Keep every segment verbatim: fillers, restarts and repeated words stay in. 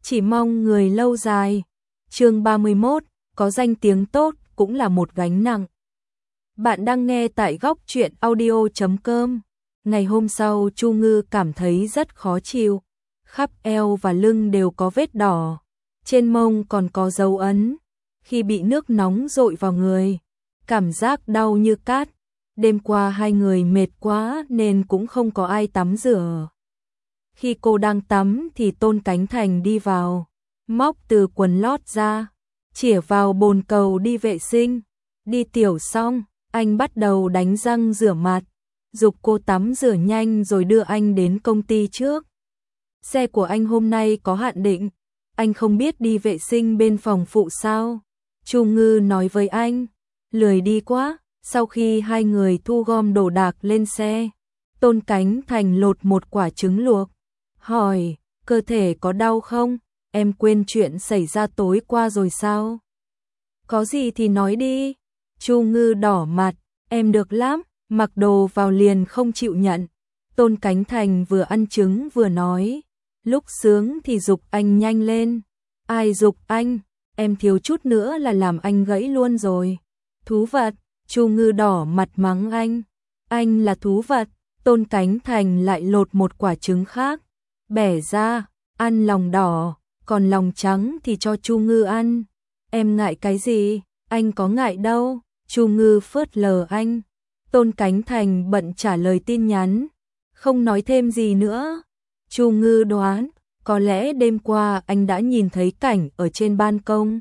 chỉ mong người lâu dài. Chương ba mươi mốt, có danh tiếng tốt cũng là một gánh nặng. Bạn đang nghe tại góc truyện audio chấm com. Ngày hôm sau Chu Ngư cảm thấy rất khó chịu, khắp eo và lưng đều có vết đỏ, trên mông còn có dấu ấn, khi bị nước nóng dội vào người, cảm giác đau như cát. Đêm qua hai người mệt quá nên cũng không có ai tắm rửa. Khi cô đang tắm thì Tôn Cánh Thành đi vào, móc từ quần lót ra, chĩa vào bồn cầu đi vệ sinh. Đi tiểu xong, anh bắt đầu đánh răng rửa mặt, giục cô tắm rửa nhanh rồi đưa anh đến công ty trước. Xe của anh hôm nay có hạn định, anh không biết đi vệ sinh bên phòng phụ sao? Chu Ngư nói với anh, lười đi quá. Sau khi hai người thu gom đồ đạc lên xe, Tôn Cánh Thành lột một quả trứng luộc, hỏi, cơ thể có đau không? Em quên chuyện xảy ra tối qua rồi sao? Có gì thì nói đi. Chu Ngư đỏ mặt, em được lắm, mặc đồ vào liền không chịu nhận. Tôn Cánh Thành vừa ăn trứng vừa nói, lúc sướng thì giục anh nhanh lên. Ai giục anh? Em thiếu chút nữa là làm anh gãy luôn rồi. Thú vật. Chu Ngư đỏ mặt mắng anh. Anh là thú vật. Tôn Cánh Thành lại lột một quả trứng khác, bẻ ra, ăn lòng đỏ, còn lòng trắng thì cho Chu Ngư ăn. Em ngại cái gì? Anh có ngại đâu. Chu Ngư phớt lờ anh. Tôn Cánh Thành bận trả lời tin nhắn, không nói thêm gì nữa. Chu Ngư đoán, có lẽ đêm qua anh đã nhìn thấy cảnh ở trên ban công.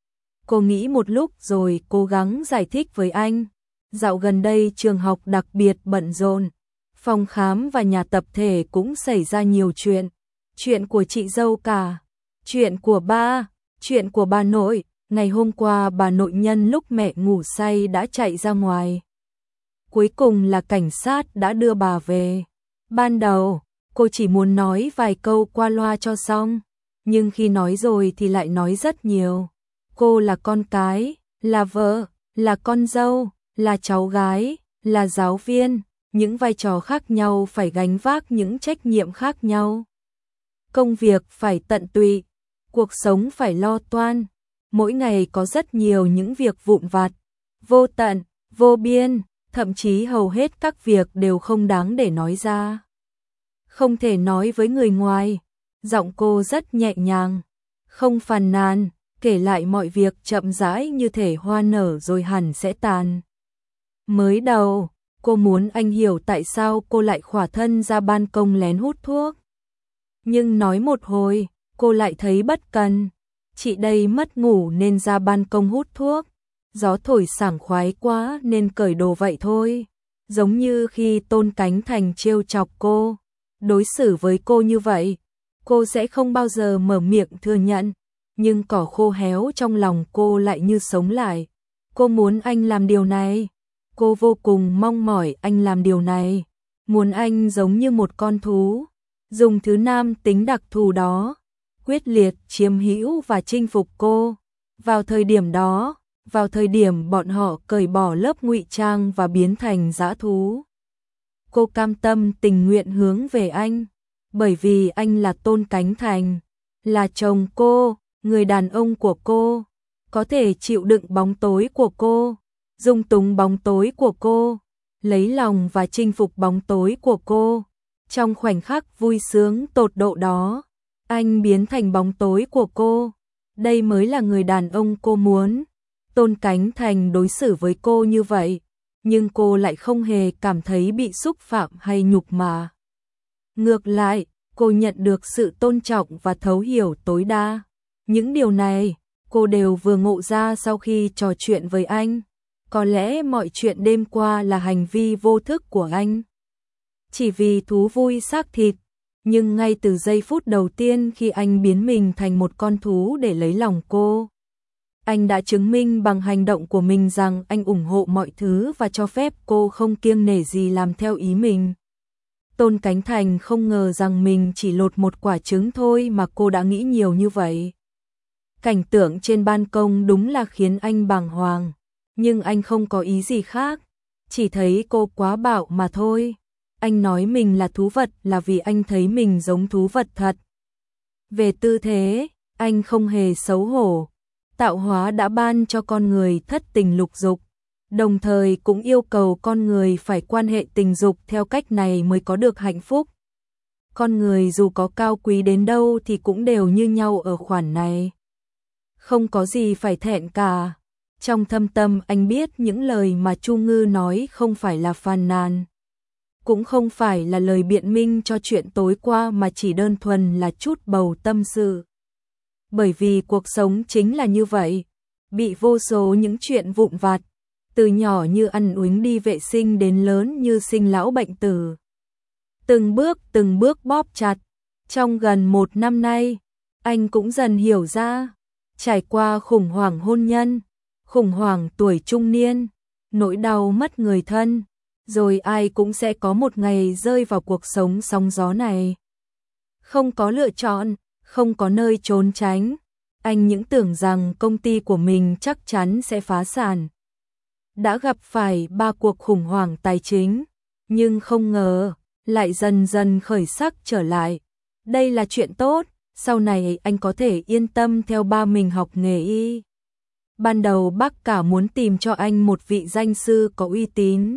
Cô nghĩ một lúc rồi cố gắng giải thích với anh. Dạo gần đây trường học đặc biệt bận rộn, phòng khám và nhà tập thể cũng xảy ra nhiều chuyện. Chuyện của chị dâu cả, chuyện của ba, chuyện của bà nội. Ngày hôm qua bà nội nhân lúc mẹ ngủ say đã chạy ra ngoài. Cuối cùng là cảnh sát đã đưa bà về. Ban đầu, cô chỉ muốn nói vài câu qua loa cho xong, nhưng khi nói rồi thì lại nói rất nhiều. Cô là con cái, là vợ, là con dâu, là cháu gái, là giáo viên, những vai trò khác nhau phải gánh vác những trách nhiệm khác nhau. Công việc phải tận tụy, cuộc sống phải lo toan, mỗi ngày có rất nhiều những việc vụn vặt, vô tận, vô biên, thậm chí hầu hết các việc đều không đáng để nói ra. Không thể nói với người ngoài, giọng cô rất nhẹ nhàng, không phàn nàn, kể lại mọi việc chậm rãi như thể hoa nở rồi hẳn sẽ tàn. Mới đầu, cô muốn anh hiểu tại sao cô lại khỏa thân ra ban công lén hút thuốc. Nhưng nói một hồi, cô lại thấy bất cần. Chị đây mất ngủ nên ra ban công hút thuốc. Gió thổi sảng khoái quá nên cởi đồ vậy thôi. Giống như khi Tôn Cánh Thành trêu chọc cô, đối xử với cô như vậy, cô sẽ không bao giờ mở miệng thừa nhận. Nhưng cỏ khô héo trong lòng cô lại như sống lại. Cô muốn anh làm điều này. Cô vô cùng mong mỏi anh làm điều này. Muốn anh giống như một con thú, dùng thứ nam tính đặc thù đó, quyết liệt chiếm hữu và chinh phục cô. Vào thời điểm đó, vào thời điểm bọn họ cởi bỏ lớp ngụy trang và biến thành dã thú, cô cam tâm tình nguyện hướng về anh, bởi vì anh là Tôn Cánh Thành, là chồng cô, người đàn ông của cô, có thể chịu đựng bóng tối của cô, dung túng bóng tối của cô, lấy lòng và chinh phục bóng tối của cô. Trong khoảnh khắc vui sướng tột độ đó, anh biến thành bóng tối của cô. Đây mới là người đàn ông cô muốn. Tôn Cánh Thành đối xử với cô như vậy, nhưng cô lại không hề cảm thấy bị xúc phạm hay nhục mạ. Ngược lại, cô nhận được sự tôn trọng và thấu hiểu tối đa. Những điều này, cô đều vừa ngộ ra sau khi trò chuyện với anh. Có lẽ mọi chuyện đêm qua là hành vi vô thức của anh, chỉ vì thú vui xác thịt. Nhưng ngay từ giây phút đầu tiên khi anh biến mình thành một con thú để lấy lòng cô, anh đã chứng minh bằng hành động của mình rằng anh ủng hộ mọi thứ và cho phép cô không kiêng nể gì làm theo ý mình. Tôn Cánh Thành không ngờ rằng mình chỉ lột một quả trứng thôi mà cô đã nghĩ nhiều như vậy. Cảnh tượng trên ban công đúng là khiến anh bàng hoàng, nhưng anh không có ý gì khác, chỉ thấy cô quá bạo mà thôi. Anh nói mình là thú vật là vì anh thấy mình giống thú vật thật. Về tư thế, anh không hề xấu hổ. Tạo hóa đã ban cho con người thất tình lục dục, đồng thời cũng yêu cầu con người phải quan hệ tình dục theo cách này mới có được hạnh phúc. Con người dù có cao quý đến đâu thì cũng đều như nhau ở khoản này. Không có gì phải thẹn cả. Trong thâm tâm anh biết những lời mà Chu Ngư nói không phải là phàn nàn, cũng không phải là lời biện minh cho chuyện tối qua mà chỉ đơn thuần là chút bầu tâm sự. Bởi vì cuộc sống chính là như vậy, bị vô số những chuyện vụn vặt, từ nhỏ như ăn uống đi vệ sinh đến lớn như sinh lão bệnh tử. Từng bước từng bước bóp chặt. Trong gần một năm nay, anh cũng dần hiểu ra, trải qua khủng hoảng hôn nhân, khủng hoảng tuổi trung niên, nỗi đau mất người thân, rồi ai cũng sẽ có một ngày rơi vào cuộc sống sóng gió này. Không có lựa chọn, không có nơi trốn tránh. Anh những tưởng rằng công ty của mình chắc chắn sẽ phá sản. Đã gặp phải ba cuộc khủng hoảng tài chính, nhưng không ngờ, lại dần dần khởi sắc trở lại. Đây là chuyện tốt, sau này anh có thể yên tâm theo ba mình học nghề y. Ban đầu bác cả muốn tìm cho anh một vị danh sư có uy tín.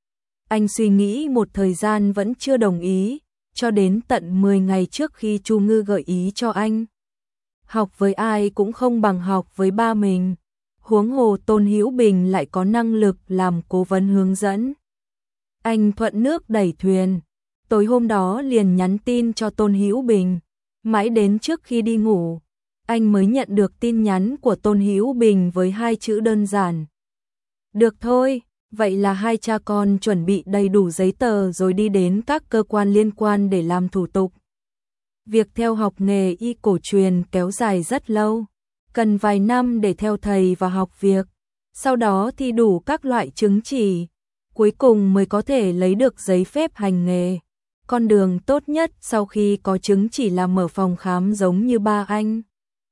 Anh suy nghĩ một thời gian vẫn chưa đồng ý, cho đến tận mười ngày trước khi Chu Ngư gợi ý cho anh. Học với ai cũng không bằng học với ba mình. Huống hồ Tôn Hữu Bình lại có năng lực làm cố vấn hướng dẫn. Anh thuận nước đẩy thuyền. Tối hôm đó liền nhắn tin cho Tôn Hữu Bình. Mãi đến trước khi đi ngủ, anh mới nhận được tin nhắn của Tôn Hữu Bình với hai chữ đơn giản. Được thôi, vậy là hai cha con chuẩn bị đầy đủ giấy tờ rồi đi đến các cơ quan liên quan để làm thủ tục. Việc theo học nghề y cổ truyền kéo dài rất lâu, cần vài năm để theo thầy và học việc, sau đó thi đủ các loại chứng chỉ, cuối cùng mới có thể lấy được giấy phép hành nghề. Con đường tốt nhất sau khi có chứng chỉ là mở phòng khám giống như ba anh.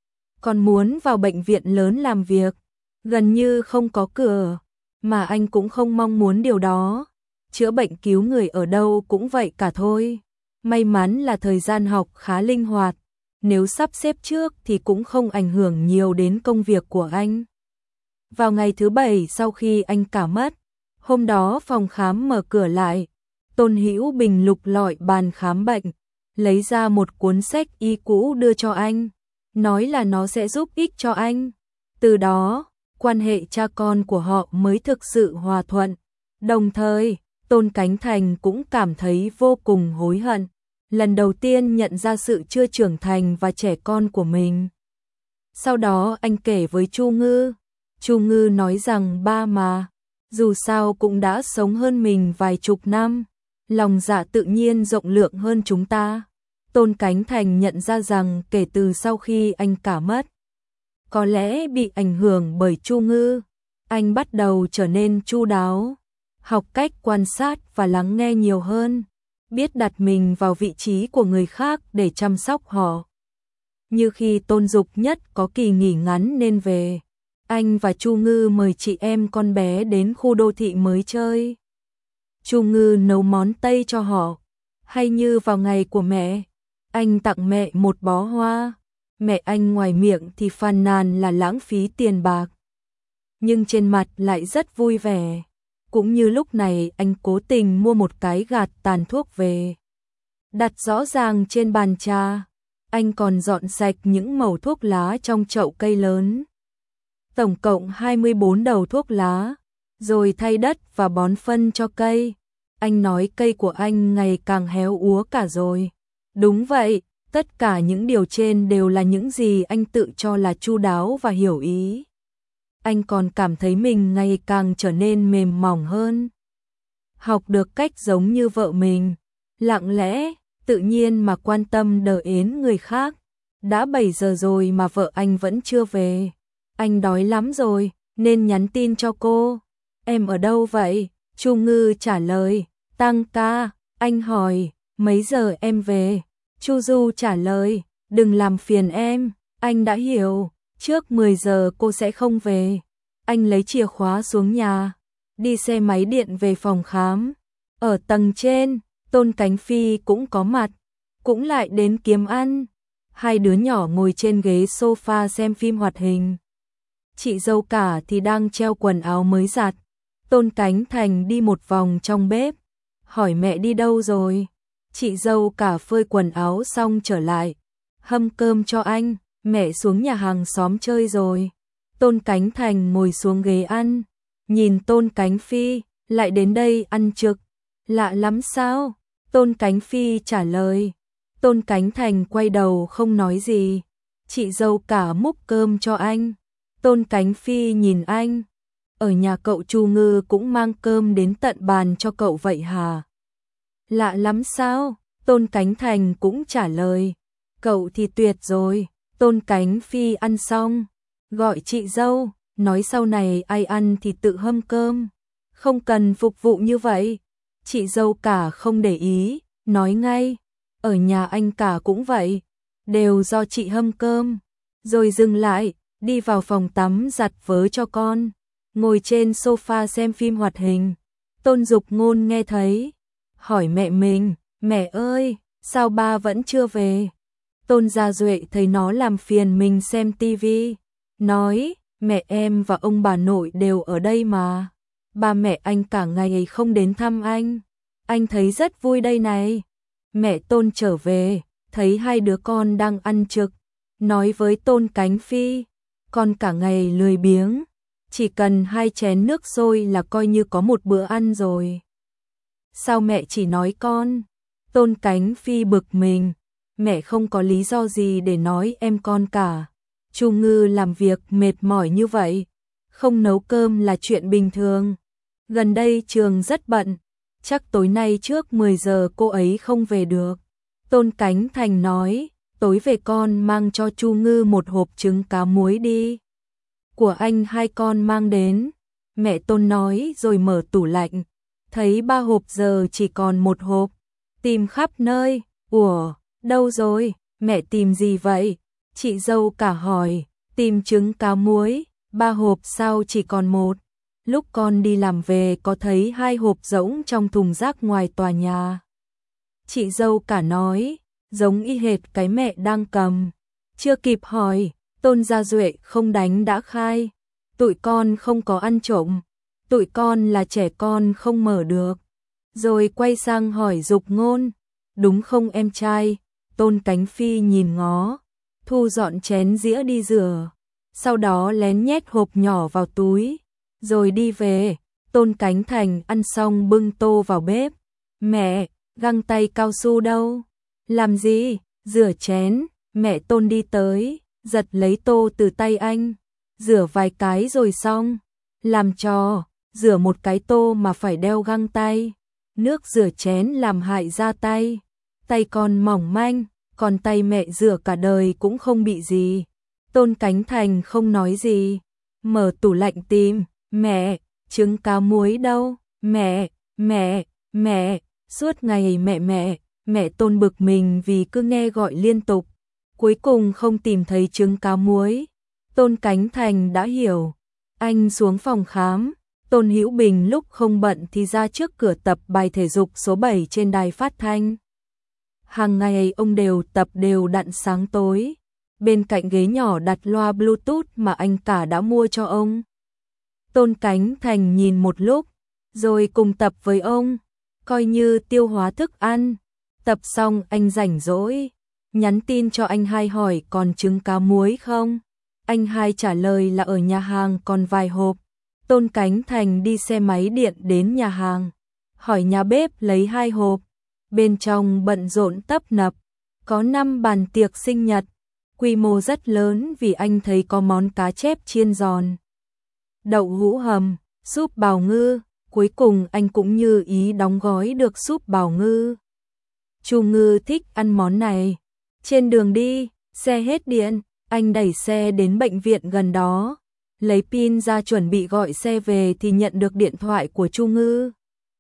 Còn muốn vào bệnh viện lớn làm việc, gần như không có cửa, mà anh cũng không mong muốn điều đó. Chữa bệnh cứu người ở đâu cũng vậy cả thôi. May mắn là thời gian học khá linh hoạt, nếu sắp xếp trước thì cũng không ảnh hưởng nhiều đến công việc của anh. Vào ngày thứ bảy sau khi anh cả mất, hôm đó phòng khám mở cửa lại, Tôn Hữu Bình lục lọi bàn khám bệnh, lấy ra một cuốn sách y cũ đưa cho anh, nói là nó sẽ giúp ích cho anh. Từ đó, quan hệ cha con của họ mới thực sự hòa thuận. Đồng thời, Tôn Cánh Thành cũng cảm thấy vô cùng hối hận, lần đầu tiên nhận ra sự chưa trưởng thành và trẻ con của mình. Sau đó anh kể với Chu Ngư, Chu Ngư nói rằng ba mà, dù sao cũng đã sống hơn mình vài chục năm, lòng dạ tự nhiên rộng lượng hơn chúng ta. Tôn Cánh Thành nhận ra rằng kể từ sau khi anh cả mất, có lẽ bị ảnh hưởng bởi Chu Ngư, anh bắt đầu trở nên chu đáo, học cách quan sát và lắng nghe nhiều hơn, biết đặt mình vào vị trí của người khác để chăm sóc họ. Như khi Tôn Dục Nhất có kỳ nghỉ ngắn nên về, anh và Chu Ngư mời chị em con bé đến khu đô thị mới chơi. Chu Ngư nấu món Tây cho họ, hay như vào ngày của mẹ, anh tặng mẹ một bó hoa. Mẹ anh ngoài miệng thì phàn nàn là lãng phí tiền bạc, nhưng trên mặt lại rất vui vẻ. Cũng như lúc này anh cố tình mua một cái gạt tàn thuốc về, đặt rõ ràng trên bàn trà. Anh còn dọn sạch những mẩu thuốc lá trong chậu cây lớn, tổng cộng hai mươi bốn đầu thuốc lá, rồi thay đất và bón phân cho cây. Anh nói cây của anh ngày càng héo úa cả rồi. Đúng vậy, tất cả những điều trên đều là những gì anh tự cho là chu đáo và hiểu ý. Anh còn cảm thấy mình ngày càng trở nên mềm mỏng hơn. Học được cách giống như vợ mình, lặng lẽ, tự nhiên mà quan tâm đờ ến người khác. Đã bảy giờ rồi mà vợ anh vẫn chưa về. Anh đói lắm rồi, nên nhắn tin cho cô. Em ở đâu vậy? Chu Ngư trả lời, tăng ca. Anh hỏi, mấy giờ em về? Chu Du trả lời, đừng làm phiền em. Anh đã hiểu, trước mười giờ cô sẽ không về. Anh lấy chìa khóa xuống nhà, đi xe máy điện về phòng khám. Ở tầng trên, Tôn Cánh Phi cũng có mặt, cũng lại đến kiếm ăn. Hai đứa nhỏ ngồi trên ghế sofa xem phim hoạt hình. Chị dâu cả thì đang treo quần áo mới giặt. Tôn Cánh Thành đi một vòng trong bếp, hỏi mẹ đi đâu rồi. Chị dâu cả phơi quần áo xong trở lại, hâm cơm cho anh, mẹ xuống nhà hàng xóm chơi rồi. Tôn Cánh Thành ngồi xuống ghế ăn, nhìn Tôn Cánh Phi, lại đến đây ăn trực, lạ lắm sao? Tôn Cánh Phi trả lời. Tôn Cánh Thành quay đầu không nói gì. Chị dâu cả múc cơm cho anh. Tôn Cánh Phi nhìn anh. Ở nhà cậu Chu Ngư cũng mang cơm đến tận bàn cho cậu vậy hả? Lạ lắm sao? Tôn Cánh Thành cũng trả lời. Cậu thì tuyệt rồi. Tôn Cánh Phi ăn xong, gọi chị dâu, nói sau này ai ăn thì tự hâm cơm, không cần phục vụ như vậy. Chị dâu cả không để ý, nói ngay, ở nhà anh cả cũng vậy, đều do chị hâm cơm. Rồi dừng lại, đi vào phòng tắm giặt vớ cho con, ngồi trên sofa xem phim hoạt hình. Tôn Dục Ngôn nghe thấy, hỏi mẹ mình, mẹ ơi, sao ba vẫn chưa về? Tôn Gia Duệ thấy nó làm phiền mình xem tivi, nói, mẹ em và ông bà nội đều ở đây mà. Ba mẹ anh cả ngày không đến thăm anh, anh thấy rất vui đây này. Mẹ Tôn trở về, thấy hai đứa con đang ăn trực, nói với Tôn Cánh Phi, con cả ngày lười biếng, chỉ cần hai chén nước sôi là coi như có một bữa ăn rồi. Sao mẹ chỉ nói con? Tôn Cánh Phi bực mình, mẹ không có lý do gì để nói em con cả. Chu Ngư làm việc mệt mỏi như vậy, không nấu cơm là chuyện bình thường. Gần đây trường rất bận, chắc tối nay trước mười giờ cô ấy không về được. Tôn Cánh Thành nói, tối về con mang cho Chu Ngư một hộp trứng cá muối đi. Của anh hai con mang đến. Mẹ Tôn nói rồi mở tủ lạnh, thấy ba hộp giờ chỉ còn một hộp. Tìm khắp nơi, ủa, đâu rồi, mẹ tìm gì vậy? Chị dâu cả hỏi, tìm trứng cá muối, ba hộp sao chỉ còn một? Lúc con đi làm về có thấy hai hộp rỗng trong thùng rác ngoài tòa nhà. Chị dâu cả nói, giống y hệt cái mẹ đang cầm. Chưa kịp hỏi, Tôn Gia Duệ không đánh đã khai, tụi con không có ăn trộm, tụi con là trẻ con không mở được. Rồi quay sang hỏi Dục Ngôn, đúng không em trai? Tôn Cánh Phi nhìn ngó, thu dọn chén dĩa đi rửa, sau đó lén nhét hộp nhỏ vào túi, rồi đi về. Tôn Cánh Thành ăn xong bưng tô vào bếp. Mẹ, găng tay cao su đâu? Làm gì? Rửa chén. Mẹ Tôn đi tới, giật lấy tô từ tay anh, rửa vài cái rồi xong. Làm trò, rửa một cái tô mà phải đeo găng tay. Nước rửa chén làm hại da tay. Tay con mỏng manh, còn tay mẹ rửa cả đời cũng không bị gì. Tôn Cánh Thành không nói gì, mở tủ lạnh tìm, mẹ, trứng cá muối đâu? Mẹ, mẹ, mẹ, suốt ngày mẹ mẹ, mẹ Tôn bực mình vì cứ nghe gọi liên tục. Cuối cùng không tìm thấy trứng cá muối. Tôn Cánh Thành đã hiểu, anh xuống phòng khám. Tôn Hữu Bình lúc không bận thì ra trước cửa tập bài thể dục số bảy trên đài phát thanh. Hàng ngày ông đều tập đều đặn sáng tối. Bên cạnh ghế nhỏ đặt loa Bluetooth mà anh cả đã mua cho ông. Tôn Cánh Thành nhìn một lúc, rồi cùng tập với ông, coi như tiêu hóa thức ăn. Tập xong anh rảnh rỗi, nhắn tin cho anh hai hỏi còn trứng cá muối không. Anh hai trả lời là ở nhà hàng còn vài hộp. Tôn Cánh Thành đi xe máy điện đến nhà hàng, hỏi nhà bếp lấy hai hộp. Bên trong bận rộn tấp nập, có năm bàn tiệc sinh nhật, quy mô rất lớn vì anh thấy có món cá chép chiên giòn, đậu hũ hầm, súp bào ngư, cuối cùng anh cũng như ý đóng gói được súp bào ngư. Chu Ngư thích ăn món này. Trên đường đi, xe hết điện, anh đẩy xe đến bệnh viện gần đó, lấy pin ra chuẩn bị gọi xe về thì nhận được điện thoại của Chu Ngư.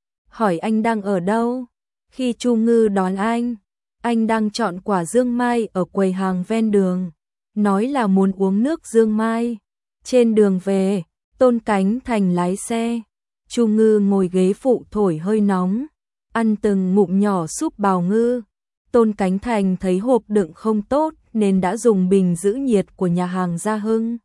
Hỏi anh đang ở đâu? Khi Chu Ngư đón anh, anh đang chọn quả dương mai ở quầy hàng ven đường, nói là muốn uống nước dương mai. Trên đường về, Tôn Cánh Thành lái xe, Chu Ngư ngồi ghế phụ thổi hơi nóng, ăn từng ngụm nhỏ súp bào ngư. Tôn Cánh Thành thấy hộp đựng không tốt nên đã dùng bình giữ nhiệt của nhà hàng Gia Hưng.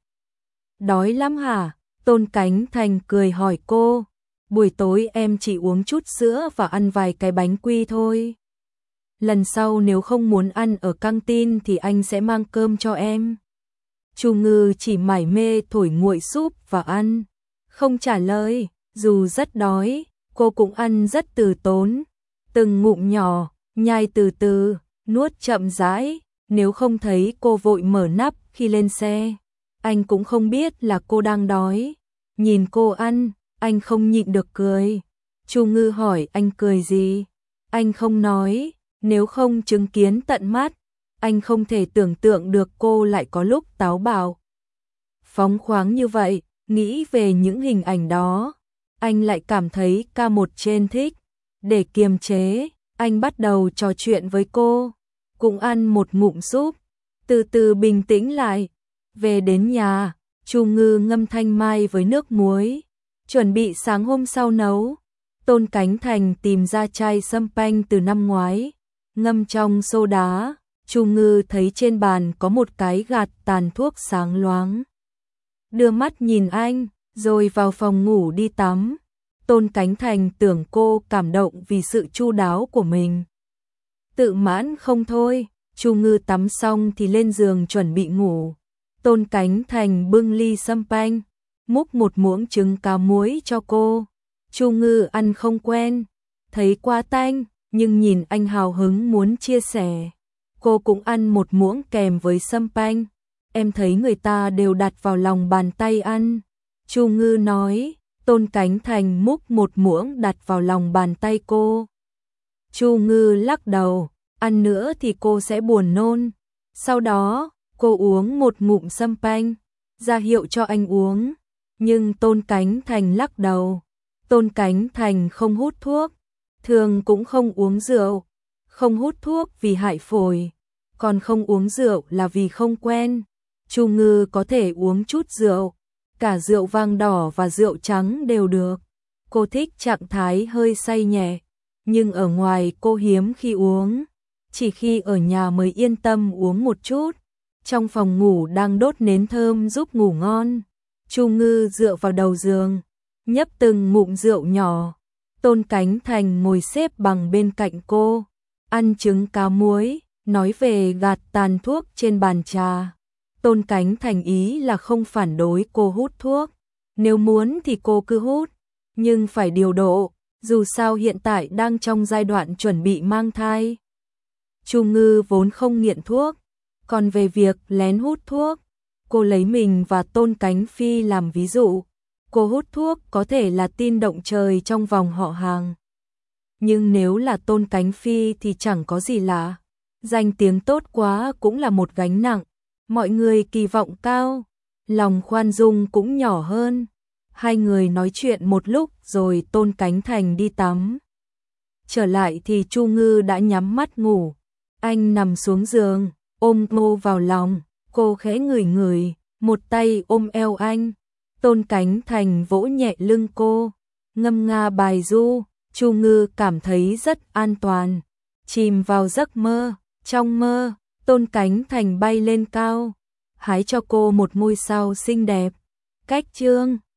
Đói lắm hả? Tôn Cánh Thành cười hỏi cô. Buổi tối em chỉ uống chút sữa và ăn vài cái bánh quy thôi. Lần sau nếu không muốn ăn ở căng tin thì anh sẽ mang cơm cho em. Chu Ngư chỉ mải mê thổi nguội súp và ăn, không trả lời. Dù rất đói, cô cũng ăn rất từ tốn, từng ngụm nhỏ, nhai từ từ, nuốt chậm rãi. Nếu không thấy cô vội mở nắp khi lên xe, anh cũng không biết là cô đang đói. Nhìn cô ăn, anh không nhịn được cười. Chu Ngư hỏi anh cười gì? Anh không nói, nếu không chứng kiến tận mắt, anh không thể tưởng tượng được cô lại có lúc táo bạo, phóng khoáng như vậy. Nghĩ về những hình ảnh đó, anh lại cảm thấy ca một trên thích. Để kiềm chế, anh bắt đầu trò chuyện với cô, cũng ăn một ngụm súp, từ từ bình tĩnh lại. Về đến nhà, Chu Ngư ngâm thanh mai với nước muối, chuẩn bị sáng hôm sau nấu. Tôn Cánh Thành tìm ra chai sâm panh từ năm ngoái, ngâm trong xô đá. Chu Ngư thấy trên bàn có một cái gạt tàn thuốc sáng loáng, đưa mắt nhìn anh, rồi vào phòng ngủ đi tắm. Tôn Cánh Thành tưởng cô cảm động vì sự chu đáo của mình, tự mãn không thôi. Chu Ngư tắm xong thì lên giường chuẩn bị ngủ. Tôn Cánh Thành bưng ly sâm panh, múc một muỗng trứng cá muối cho cô. Chu Ngư ăn không quen, thấy quá tanh, nhưng nhìn anh hào hứng muốn chia sẻ. Cô cũng ăn một muỗng kèm với sâm panh. Em thấy người ta đều đặt vào lòng bàn tay ăn, Chu Ngư nói. Tôn Cánh Thành múc một muỗng đặt vào lòng bàn tay cô. Chu Ngư lắc đầu, ăn nữa thì cô sẽ buồn nôn. Sau đó, cô uống một ngụm sâm panh, ra hiệu cho anh uống. Nhưng Tôn Cánh Thành lắc đầu. Tôn Cánh Thành không hút thuốc, thường cũng không uống rượu. Không hút thuốc vì hại phổi, còn không uống rượu là vì không quen. Chu Ngư có thể uống chút rượu, cả rượu vang đỏ và rượu trắng đều được. Cô thích trạng thái hơi say nhẹ, nhưng ở ngoài cô hiếm khi uống, chỉ khi ở nhà mới yên tâm uống một chút. Trong phòng ngủ đang đốt nến thơm giúp ngủ ngon. Chu Ngư dựa vào đầu giường, nhấp từng ngụm rượu nhỏ. Tôn Cánh Thành ngồi xếp bằng bên cạnh cô, ăn trứng cá muối, nói về gạt tàn thuốc trên bàn trà. Tôn Cánh Thành ý là không phản đối cô hút thuốc, nếu muốn thì cô cứ hút, nhưng phải điều độ, dù sao hiện tại đang trong giai đoạn chuẩn bị mang thai. Chu Ngư vốn không nghiện thuốc, còn về việc lén hút thuốc, cô lấy mình và Tôn Cánh Phi làm ví dụ. Cô hút thuốc có thể là tin động trời trong vòng họ hàng, nhưng nếu là Tôn Cánh Phi thì chẳng có gì lạ. Danh tiếng tốt quá cũng là một gánh nặng, mọi người kỳ vọng cao, lòng khoan dung cũng nhỏ hơn. Hai người nói chuyện một lúc rồi Tôn Cánh Thành đi tắm. Trở lại thì Chu Ngư đã nhắm mắt ngủ. Anh nằm xuống giường, ôm cô vào lòng, cô khẽ ngửi ngửi, một tay ôm eo anh. Tôn Cánh Thành vỗ nhẹ lưng cô, ngâm nga bài ru. Chu Ngư cảm thấy rất an toàn, chìm vào giấc mơ. Trong mơ, Tôn Cánh Thành bay lên cao, hái cho cô một ngôi sao xinh đẹp. Cách chương